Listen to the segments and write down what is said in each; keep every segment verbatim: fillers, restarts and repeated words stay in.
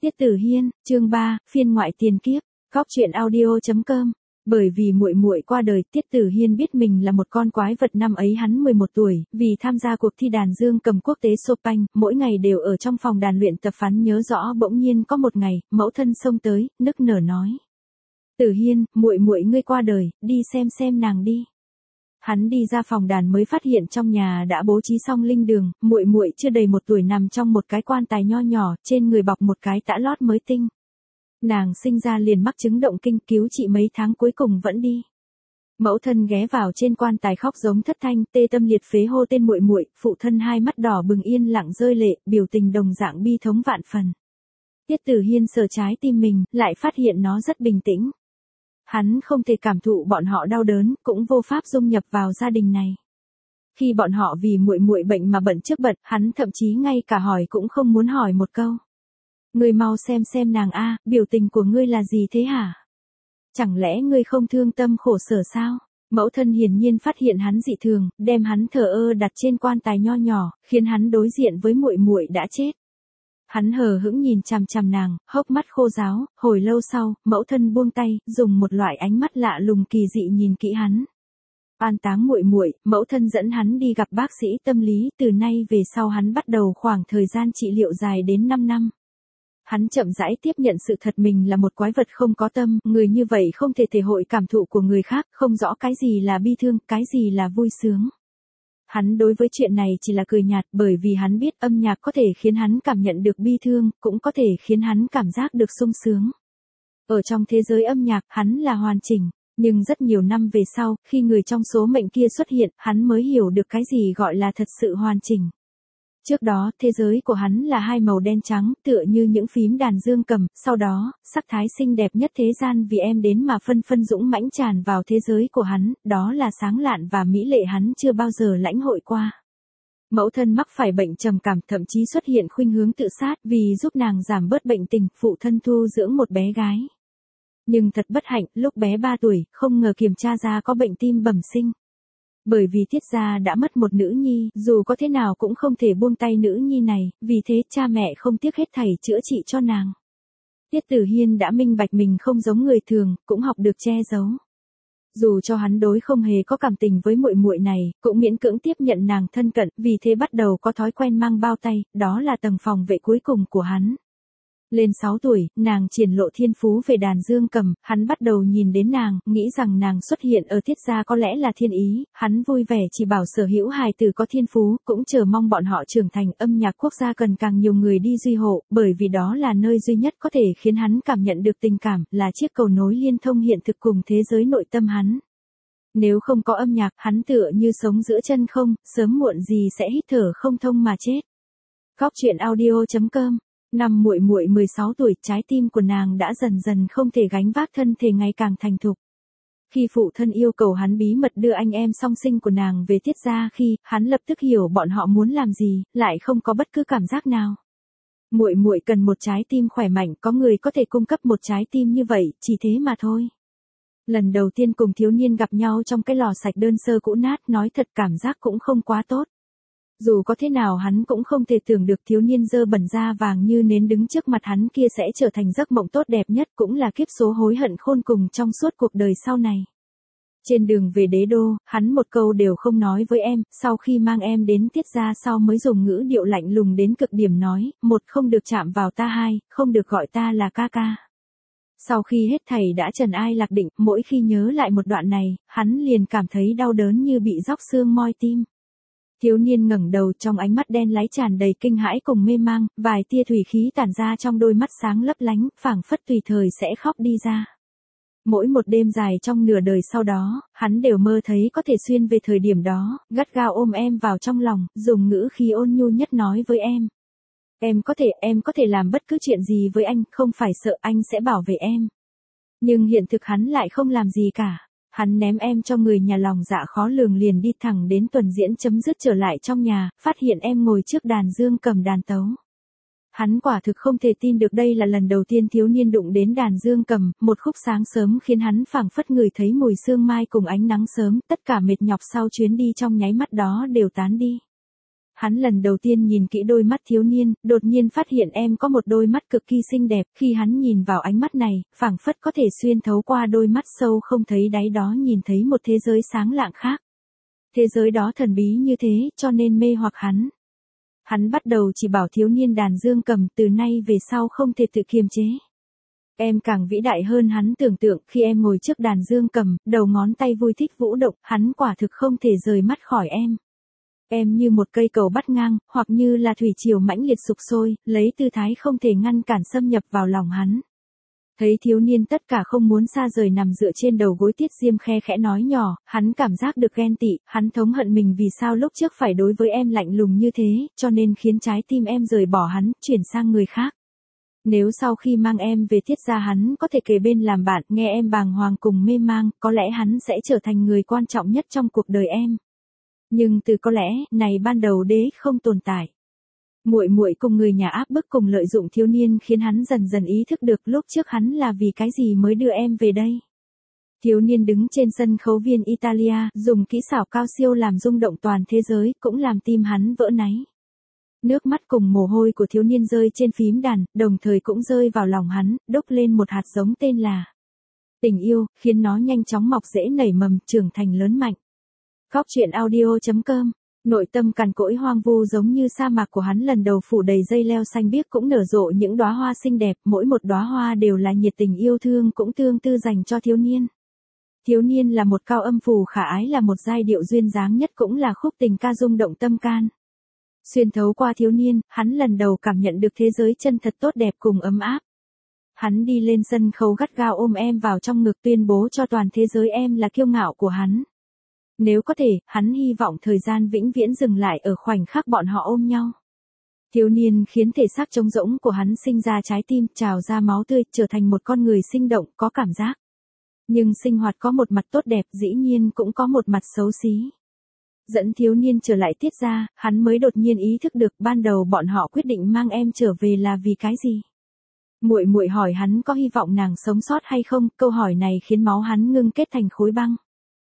Tiết Tử Hiên, chương ba, phiên ngoại tiền kiếp, góc truyện audio chấm com. Bởi vì muội muội qua đời, Tiết Tử Hiên biết mình là một con quái vật. Năm ấy hắn mười một tuổi, vì tham gia cuộc thi đàn dương cầm quốc tế Chopin, mỗi ngày đều ở trong phòng đàn luyện tập. Hắn nhớ rõ bỗng nhiên có một ngày, mẫu thân xông tới, nức nở nói: "Tử Hiên, muội muội ngươi qua đời, đi xem xem nàng đi." Hắn đi ra phòng đàn mới phát hiện trong nhà đã bố trí xong linh đường, muội muội chưa đầy một tuổi nằm trong một cái quan tài nho nhỏ, trên người bọc một cái tã lót mới tinh. Nàng sinh ra liền mắc chứng động kinh, cứu trị mấy tháng cuối cùng vẫn đi. Mẫu thân ghé vào trên quan tài khóc giống thất thanh, tê tâm liệt phế hô tên muội muội, phụ thân hai mắt đỏ bừng yên lặng rơi lệ, biểu tình đồng dạng bi thống vạn phần. Tiết Tử Hiên sờ trái tim mình, lại phát hiện nó rất bình tĩnh. Hắn không thể cảm thụ bọn họ đau đớn, cũng vô pháp dung nhập vào gia đình này. Khi bọn họ vì muội muội bệnh mà bận trước bận, hắn thậm chí ngay cả hỏi cũng không muốn hỏi một câu. "Ngươi mau xem xem nàng a, biểu tình của ngươi là gì thế hả? Chẳng lẽ ngươi không thương tâm khổ sở sao?" Mẫu thân hiển nhiên phát hiện hắn dị thường, đem hắn thờ ơ đặt trên quan tài nho nhỏ, khiến hắn đối diện với muội muội đã chết. Hắn hờ hững nhìn chằm chằm nàng, hốc mắt khô ráo, hồi lâu sau, mẫu thân buông tay, dùng một loại ánh mắt lạ lùng kỳ dị nhìn kỹ hắn. An táng muội muội, mẫu thân dẫn hắn đi gặp bác sĩ tâm lý, từ nay về sau hắn bắt đầu khoảng thời gian trị liệu dài đến năm năm. Hắn chậm rãi tiếp nhận sự thật mình là một quái vật không có tâm, người như vậy không thể thể hội cảm thụ của người khác, không rõ cái gì là bi thương, cái gì là vui sướng. Hắn đối với chuyện này chỉ là cười nhạt, bởi vì hắn biết âm nhạc có thể khiến hắn cảm nhận được bi thương, cũng có thể khiến hắn cảm giác được sung sướng. Ở trong thế giới âm nhạc, hắn là hoàn chỉnh, nhưng rất nhiều năm về sau, khi người trong số mệnh kia xuất hiện, hắn mới hiểu được cái gì gọi là thật sự hoàn chỉnh. Trước đó, thế giới của hắn là hai màu đen trắng, tựa như những phím đàn dương cầm, sau đó, sắc thái xinh đẹp nhất thế gian vì em đến mà phân phân dũng mãnh tràn vào thế giới của hắn, đó là sáng lạn và mỹ lệ hắn chưa bao giờ lãnh hội qua. Mẫu thân mắc phải bệnh trầm cảm, thậm chí xuất hiện khuynh hướng tự sát, vì giúp nàng giảm bớt bệnh tình, phụ thân thu dưỡng một bé gái. Nhưng thật bất hạnh, lúc bé ba tuổi, không ngờ kiểm tra ra có bệnh tim bẩm sinh. Bởi vì Tiết gia đã mất một nữ nhi, dù có thế nào cũng không thể buông tay nữ nhi này, vì thế cha mẹ không tiếc hết thảy chữa trị cho nàng. Tiết Tử Hiên đã minh bạch mình không giống người thường, cũng học được che giấu. Dù cho hắn đối không hề có cảm tình với muội muội này, cũng miễn cưỡng tiếp nhận nàng thân cận, vì thế bắt đầu có thói quen mang bao tay, đó là tầng phòng vệ cuối cùng của hắn. Lên sáu tuổi, nàng triển lộ thiên phú về đàn dương cầm, hắn bắt đầu nhìn đến nàng, nghĩ rằng nàng xuất hiện ở Tiết gia có lẽ là thiên ý, hắn vui vẻ chỉ bảo sở hữu hài tử có thiên phú, cũng chờ mong bọn họ trưởng thành. Âm nhạc quốc gia cần càng nhiều người đi duy hộ, bởi vì đó là nơi duy nhất có thể khiến hắn cảm nhận được tình cảm, là chiếc cầu nối liên thông hiện thực cùng thế giới nội tâm hắn. Nếu không có âm nhạc, hắn tựa như sống giữa chân không, sớm muộn gì sẽ hít thở không thông mà chết. Góc truyện audio chấm com. Năm muội muội mười sáu tuổi, trái tim của nàng đã dần dần không thể gánh vác thân thể ngày càng thành thục. Khi phụ thân yêu cầu hắn bí mật đưa anh em song sinh của nàng về Tiết gia khi, hắn lập tức hiểu bọn họ muốn làm gì, lại không có bất cứ cảm giác nào. Muội muội cần một trái tim khỏe mạnh, có người có thể cung cấp một trái tim như vậy, chỉ thế mà thôi. Lần đầu tiên cùng thiếu niên gặp nhau trong cái lò sạch đơn sơ cũ nát, nói thật cảm giác cũng không quá tốt. Dù có thế nào hắn cũng không thể tưởng được thiếu niên dơ bẩn da vàng như nến đứng trước mặt hắn kia sẽ trở thành giấc mộng tốt đẹp nhất, cũng là kiếp số hối hận khôn cùng trong suốt cuộc đời sau này. Trên đường về đế đô, hắn một câu đều không nói với em, sau khi mang em đến Tiết gia sau mới dùng ngữ điệu lạnh lùng đến cực điểm nói, một không được chạm vào ta, hai, không được gọi ta là ca ca. Sau khi hết thảy đã trần ai lạc định, mỗi khi nhớ lại một đoạn này, hắn liền cảm thấy đau đớn như bị róc xương moi tim. Thiếu niên ngẩng đầu, trong ánh mắt đen láy tràn đầy kinh hãi cùng mê mang, vài tia thủy khí tản ra trong đôi mắt sáng lấp lánh, phảng phất tùy thời sẽ khóc đi ra. Mỗi một đêm dài trong nửa đời sau đó, hắn đều mơ thấy có thể xuyên về thời điểm đó, gắt gao ôm em vào trong lòng, dùng ngữ khí ôn nhu nhất nói với em. Em có thể, em có thể làm bất cứ chuyện gì với anh, không phải sợ anh sẽ bảo vệ em. Nhưng hiện thực hắn lại không làm gì cả. Hắn ném em cho người nhà lòng dạ khó lường, liền đi thẳng đến tuần diễn chấm dứt, trở lại trong nhà, phát hiện em ngồi trước đàn dương cầm đàn tấu. Hắn quả thực không thể tin được đây là lần đầu tiên thiếu niên đụng đến đàn dương cầm, một khúc sáng sớm khiến hắn phảng phất ngửi thấy mùi sương mai cùng ánh nắng sớm, tất cả mệt nhọc sau chuyến đi trong nháy mắt đó đều tán đi. Hắn lần đầu tiên nhìn kỹ đôi mắt thiếu niên, đột nhiên phát hiện em có một đôi mắt cực kỳ xinh đẹp, khi hắn nhìn vào ánh mắt này, phảng phất có thể xuyên thấu qua đôi mắt sâu không thấy đáy đó nhìn thấy một thế giới sáng lạng khác. Thế giới đó thần bí như thế, cho nên mê hoặc hắn. Hắn bắt đầu chỉ bảo thiếu niên đàn dương cầm, từ nay về sau không thể tự kiềm chế. Em càng vĩ đại hơn hắn tưởng tượng, khi em ngồi trước đàn dương cầm, đầu ngón tay vui thích vũ động, hắn quả thực không thể rời mắt khỏi em. Em như một cây cầu bắt ngang, hoặc như là thủy triều mãnh liệt sục sôi, lấy tư thái không thể ngăn cản xâm nhập vào lòng hắn. Thấy thiếu niên tất cả không muốn xa rời nằm dựa trên đầu gối Tiết Diêm khe khẽ nói nhỏ, hắn cảm giác được ghen tị, hắn thống hận mình vì sao lúc trước phải đối với em lạnh lùng như thế, cho nên khiến trái tim em rời bỏ hắn, chuyển sang người khác. Nếu sau khi mang em về Tiết gia hắn có thể kề bên làm bạn, nghe em bàng hoàng cùng mê mang, có lẽ hắn sẽ trở thành người quan trọng nhất trong cuộc đời em. Nhưng từ có lẽ, này ban đầu đế không tồn tại. Muội muội cùng người nhà áp bức cùng lợi dụng thiếu niên khiến hắn dần dần ý thức được lúc trước hắn là vì cái gì mới đưa em về đây. Thiếu niên đứng trên sân khấu viên Italia, dùng kỹ xảo cao siêu làm rung động toàn thế giới, cũng làm tim hắn vỡ náy. Nước mắt cùng mồ hôi của thiếu niên rơi trên phím đàn, đồng thời cũng rơi vào lòng hắn, đúc lên một hạt giống tên là tình yêu, khiến nó nhanh chóng mọc rễ nảy mầm, trưởng thành lớn mạnh. Góc truyện audio chấm com. Nội tâm cằn cỗi hoang vu giống như sa mạc của hắn lần đầu phủ đầy dây leo xanh biếc cũng nở rộ những đóa hoa xinh đẹp, mỗi một đóa hoa đều là nhiệt tình yêu thương cũng tương tư dành cho thiếu niên. Thiếu niên là một cao âm phù khả ái, là một giai điệu duyên dáng nhất, cũng là khúc tình ca rung động tâm can. Xuyên thấu qua thiếu niên, hắn lần đầu cảm nhận được thế giới chân thật tốt đẹp cùng ấm áp. Hắn đi lên sân khấu gắt gao ôm em vào trong ngực, tuyên bố cho toàn thế giới em là kiêu ngạo của hắn. Nếu có thể, hắn hy vọng thời gian vĩnh viễn dừng lại ở khoảnh khắc bọn họ ôm nhau. Thiếu niên khiến thể xác trống rỗng của hắn sinh ra trái tim, trào ra máu tươi, trở thành một con người sinh động, có cảm giác. Nhưng sinh hoạt có một mặt tốt đẹp, dĩ nhiên cũng có một mặt xấu xí. Dẫn thiếu niên trở lại Tiết gia, hắn mới đột nhiên ý thức được ban đầu bọn họ quyết định mang em trở về là vì cái gì. Muội muội hỏi hắn có hy vọng nàng sống sót hay không, câu hỏi này khiến máu hắn ngưng kết thành khối băng.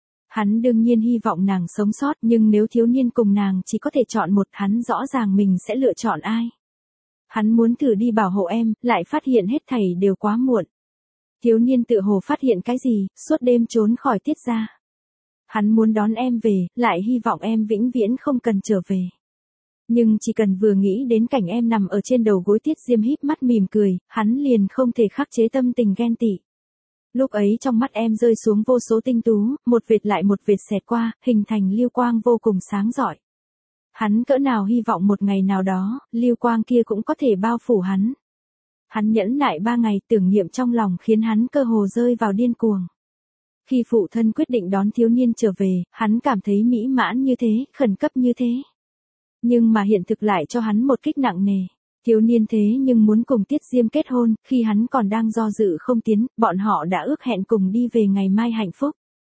Hắn đương nhiên hy vọng nàng sống sót, nhưng nếu thiếu niên cùng nàng chỉ có thể chọn một, hắn rõ ràng mình sẽ lựa chọn ai. Hắn muốn thử đi bảo hộ em, lại phát hiện hết thảy đều quá muộn. Thiếu niên tự hồ phát hiện cái gì, suốt đêm trốn khỏi Tiết gia. Hắn muốn đón em về, lại hy vọng em vĩnh viễn không cần trở về. Nhưng chỉ cần vừa nghĩ đến cảnh em nằm ở trên đầu gối Tiết Diêm híp mắt mỉm cười, hắn liền không thể khắc chế tâm tình ghen tị. Lúc ấy trong mắt em rơi xuống vô số tinh tú, một vệt lại một vệt xẹt qua, hình thành lưu quang vô cùng sáng rọi. Hắn cỡ nào hy vọng một ngày nào đó, lưu quang kia cũng có thể bao phủ hắn. Hắn nhẫn nại ba ngày, tưởng niệm trong lòng khiến hắn cơ hồ rơi vào điên cuồng. Khi phụ thân quyết định đón thiếu niên trở về, hắn cảm thấy mỹ mãn như thế, khẩn cấp như thế. Nhưng mà hiện thực lại cho hắn một kích nặng nề. Thiếu niên thế nhưng muốn cùng Tiết Diêm kết hôn, khi hắn còn đang do dự không tiến, bọn họ đã ước hẹn cùng đi về ngày mai hạnh phúc.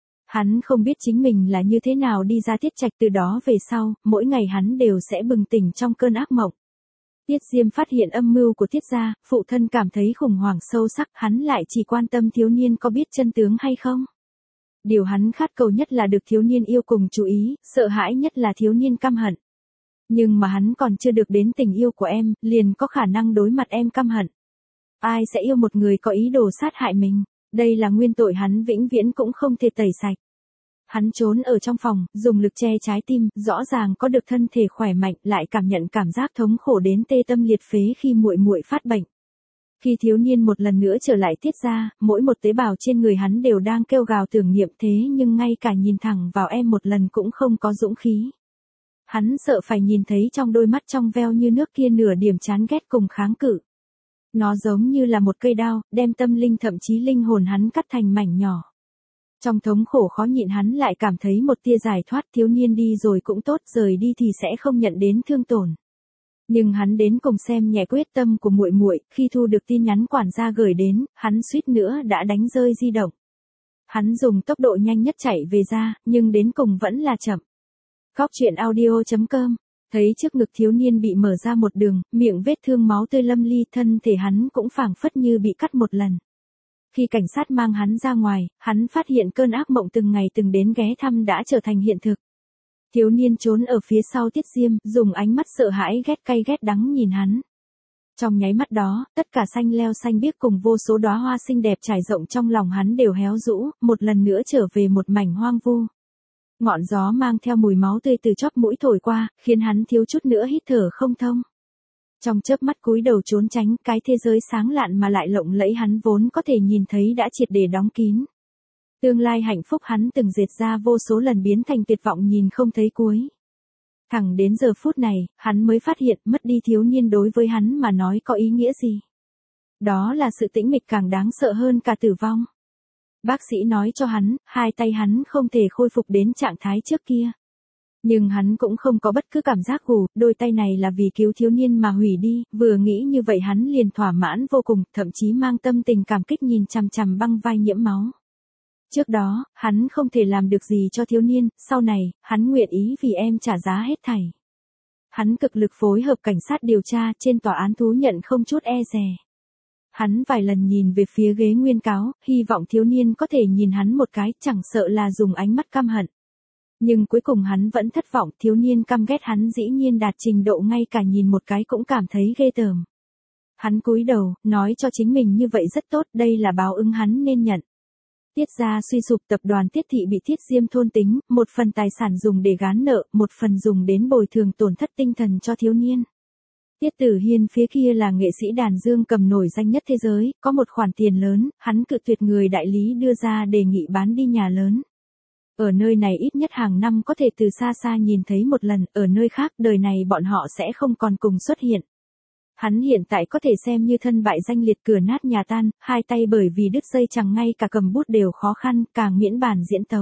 Hắn không biết chính mình là như thế nào đi ra Tiết Trạch, từ đó về sau, mỗi ngày hắn đều sẽ bừng tỉnh trong cơn ác mộng. Tiết Diêm phát hiện âm mưu của Tiết gia, phụ thân cảm thấy khủng hoảng sâu sắc, hắn lại chỉ quan tâm thiếu niên có biết chân tướng hay không. Điều hắn khát cầu nhất là được thiếu niên yêu cùng chú ý, sợ hãi nhất là thiếu niên căm hận. Nhưng mà hắn còn chưa được đến tình yêu của em, liền có khả năng đối mặt em căm hận. Ai sẽ yêu một người có ý đồ sát hại mình? Đây là nguyên tội hắn vĩnh viễn cũng không thể tẩy sạch. Hắn trốn ở trong phòng, dùng lực che trái tim, rõ ràng có được thân thể khỏe mạnh, lại cảm nhận cảm giác thống khổ đến tê tâm liệt phế khi muội muội phát bệnh. Khi thiếu niên một lần nữa trở lại Tiết gia, mỗi một tế bào trên người hắn đều đang kêu gào tưởng niệm, thế nhưng ngay cả nhìn thẳng vào em một lần cũng không có dũng khí. Hắn sợ phải nhìn thấy trong đôi mắt trong veo như nước kia nửa điểm chán ghét cùng kháng cự. Nó giống như là một cây đao, đem tâm linh thậm chí linh hồn hắn cắt thành mảnh nhỏ. Trong thống khổ khó nhịn hắn lại cảm thấy một tia giải thoát, thiếu niên đi rồi cũng tốt, rời đi thì sẽ không nhận đến thương tổn. Nhưng hắn đến cùng xem nhẹ quyết tâm của muội muội, khi thu được tin nhắn quản gia gửi đến, hắn suýt nữa đã đánh rơi di động. Hắn dùng tốc độ nhanh nhất chạy về ra, nhưng đến cùng vẫn là chậm. Góc truyện audio chấm com. Thấy trước ngực thiếu niên bị mở ra một đường, miệng vết thương máu tươi lâm ly, thân thể hắn cũng phảng phất như bị cắt một lần. Khi cảnh sát mang hắn ra ngoài, hắn phát hiện cơn ác mộng từng ngày từng đến ghé thăm đã trở thành hiện thực. Thiếu niên trốn ở phía sau Tiết Diêm, dùng ánh mắt sợ hãi ghét cay ghét đắng nhìn hắn. Trong nháy mắt đó, tất cả xanh leo xanh biếc cùng vô số đóa hoa xinh đẹp trải rộng trong lòng hắn đều héo rũ, một lần nữa trở về một mảnh hoang vu. Ngọn gió mang theo mùi máu tươi từ chóp mũi thổi qua, khiến hắn thiếu chút nữa hít thở không thông. Trong chớp mắt cúi đầu trốn tránh, cái thế giới sáng lạn mà lại lộng lẫy hắn vốn có thể nhìn thấy đã triệt để đóng kín. Tương lai hạnh phúc hắn từng dệt ra vô số lần biến thành tuyệt vọng nhìn không thấy cuối. Thẳng đến giờ phút này, hắn mới phát hiện mất đi thiếu niên đối với hắn mà nói có ý nghĩa gì. Đó là sự tĩnh mịch càng đáng sợ hơn cả tử vong. Bác sĩ nói cho hắn, hai tay hắn không thể khôi phục đến trạng thái trước kia. Nhưng hắn cũng không có bất cứ cảm giác gù, đôi tay này là vì cứu thiếu niên mà hủy đi, vừa nghĩ như vậy hắn liền thỏa mãn vô cùng, thậm chí mang tâm tình cảm kích nhìn chằm chằm băng vai nhiễm máu. Trước đó, hắn không thể làm được gì cho thiếu niên, sau này, hắn nguyện ý vì em trả giá hết thảy. Hắn cực lực phối hợp cảnh sát điều tra, trên tòa án thú nhận không chút e dè. Hắn vài lần nhìn về phía ghế nguyên cáo, hy vọng thiếu niên có thể nhìn hắn một cái, chẳng sợ là dùng ánh mắt căm hận. Nhưng cuối cùng hắn vẫn thất vọng, thiếu niên căm ghét hắn dĩ nhiên đạt trình độ ngay cả nhìn một cái cũng cảm thấy ghê tởm. Hắn cúi đầu, nói cho chính mình như vậy rất tốt, đây là báo ứng hắn nên nhận. Tiết gia suy sụp, tập đoàn Tiết thị bị Tiết Diêm thôn tính, một phần tài sản dùng để gán nợ, một phần dùng đến bồi thường tổn thất tinh thần cho thiếu niên. Tiết Tử Hiên phía kia là nghệ sĩ đàn dương cầm nổi danh nhất thế giới, có một khoản tiền lớn, hắn cự tuyệt người đại lý đưa ra đề nghị bán đi nhà lớn. Ở nơi này ít nhất hàng năm có thể từ xa xa nhìn thấy một lần, ở nơi khác đời này bọn họ sẽ không còn cùng xuất hiện. Hắn hiện tại có thể xem như thân bại danh liệt, cửa nát nhà tan, hai tay bởi vì đứt dây chẳng ngay cả cầm bút đều khó khăn, càng miễn bàn diễn tấu.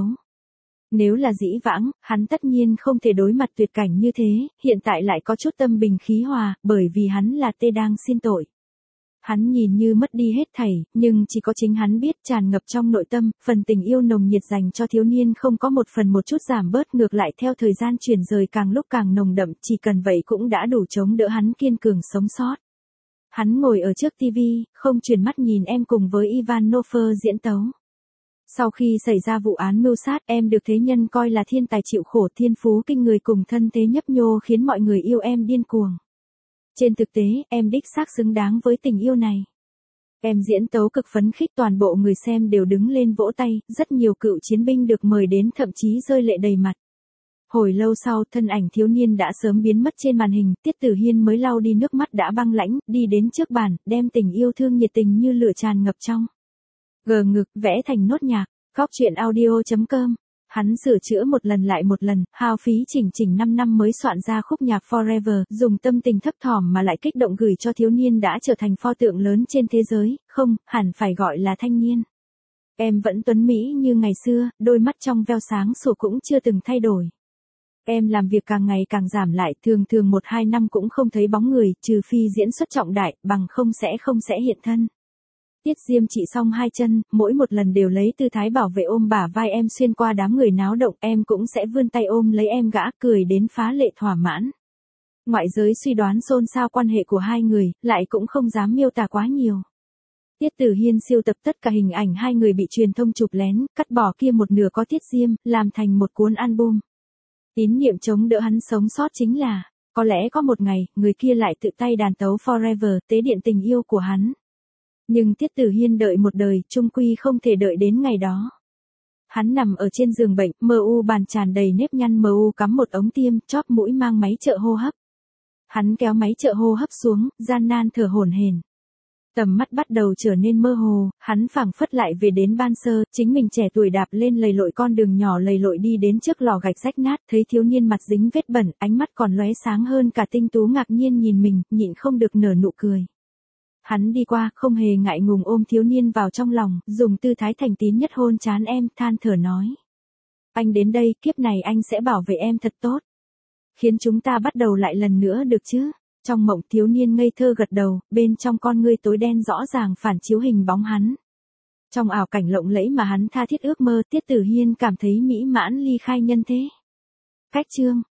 Nếu là dĩ vãng, hắn tất nhiên không thể đối mặt tuyệt cảnh như thế, hiện tại lại có chút tâm bình khí hòa, bởi vì hắn là tê đang xin tội. Hắn nhìn như mất đi hết thảy, nhưng chỉ có chính hắn biết tràn ngập trong nội tâm, phần tình yêu nồng nhiệt dành cho thiếu niên không có một phần một chút giảm bớt, ngược lại theo thời gian chuyển rời càng lúc càng nồng đậm, chỉ cần vậy cũng đã đủ chống đỡ hắn kiên cường sống sót. Hắn ngồi ở trước tivi, không chuyển mắt nhìn em cùng với Ivan Nofer diễn tấu. Sau khi xảy ra vụ án mưu sát, em được thế nhân coi là thiên tài chịu khổ, thiên phú kinh người cùng thân thế nhấp nhô khiến mọi người yêu em điên cuồng. Trên thực tế, em đích xác xứng đáng với tình yêu này. Em diễn tấu cực phấn khích, toàn bộ người xem đều đứng lên vỗ tay, rất nhiều cựu chiến binh được mời đến thậm chí rơi lệ đầy mặt. Hồi lâu sau, thân ảnh thiếu niên đã sớm biến mất trên màn hình, Tiết Tử Hiên mới lau đi nước mắt đã băng lãnh, đi đến trước bàn, đem tình yêu thương nhiệt tình như lửa tràn ngập trong. Gờ ngực, vẽ thành nốt nhạc, góc truyện audio chấm com. Hắn sửa chữa một lần lại một lần, hao phí chỉnh chỉnh năm năm mới soạn ra khúc nhạc Forever, dùng tâm tình thấp thỏm mà lại kích động gửi cho thiếu niên đã trở thành pho tượng lớn trên thế giới, không, hẳn phải gọi là thanh niên. Em vẫn tuấn mỹ như ngày xưa, đôi mắt trong veo sáng sủa cũng chưa từng thay đổi. Em làm việc càng ngày càng giảm lại, thường thường một hai năm cũng không thấy bóng người, trừ phi diễn xuất trọng đại, bằng không sẽ không sẽ hiện thân. Tiết Diêm chỉ xong hai chân, mỗi một lần đều lấy tư thái bảo vệ ôm bả vai em xuyên qua đám người náo động, em cũng sẽ vươn tay ôm lấy em gã, cười đến phá lệ thỏa mãn. Ngoại giới suy đoán xôn xao quan hệ của hai người, lại cũng không dám miêu tả quá nhiều. Tiết Tử Hiên siêu tập tất cả hình ảnh hai người bị truyền thông chụp lén, cắt bỏ kia một nửa có Tiết Diêm, làm thành một cuốn album. Tín niệm chống đỡ hắn sống sót chính là, có lẽ có một ngày, người kia lại tự tay đàn tấu Forever, tế điện tình yêu của hắn. Nhưng Tiết Tử Hiên đợi một đời, chung quy không thể đợi đến ngày đó. Hắn nằm ở trên giường bệnh, mờ u bàn tràn đầy nếp nhăn, mờ u cắm một ống tiêm, chóp mũi mang máy trợ hô hấp. Hắn kéo máy trợ hô hấp xuống, gian nan thở hổn hển. Tầm mắt bắt đầu trở nên mơ hồ, hắn phảng phất lại về đến ban sơ, chính mình trẻ tuổi đạp lên lầy lội con đường nhỏ lầy lội đi đến trước lò gạch rách nát, thấy thiếu niên mặt dính vết bẩn, ánh mắt còn lóe sáng hơn cả tinh tú, ngạc nhiên nhìn mình, nhịn không được nở nụ cười. Hắn đi qua, không hề ngại ngùng ôm thiếu niên vào trong lòng, dùng tư thái thành tín nhất hôn trán em, than thở nói. Anh đến đây, kiếp này anh sẽ bảo vệ em thật tốt. Khiến chúng ta bắt đầu lại lần nữa được chứ? Trong mộng thiếu niên ngây thơ gật đầu, bên trong con ngươi tối đen rõ ràng phản chiếu hình bóng hắn. Trong ảo cảnh lộng lẫy mà hắn tha thiết ước mơ, Tiết Tử Hiên cảm thấy mỹ mãn ly khai nhân thế. Cách chương.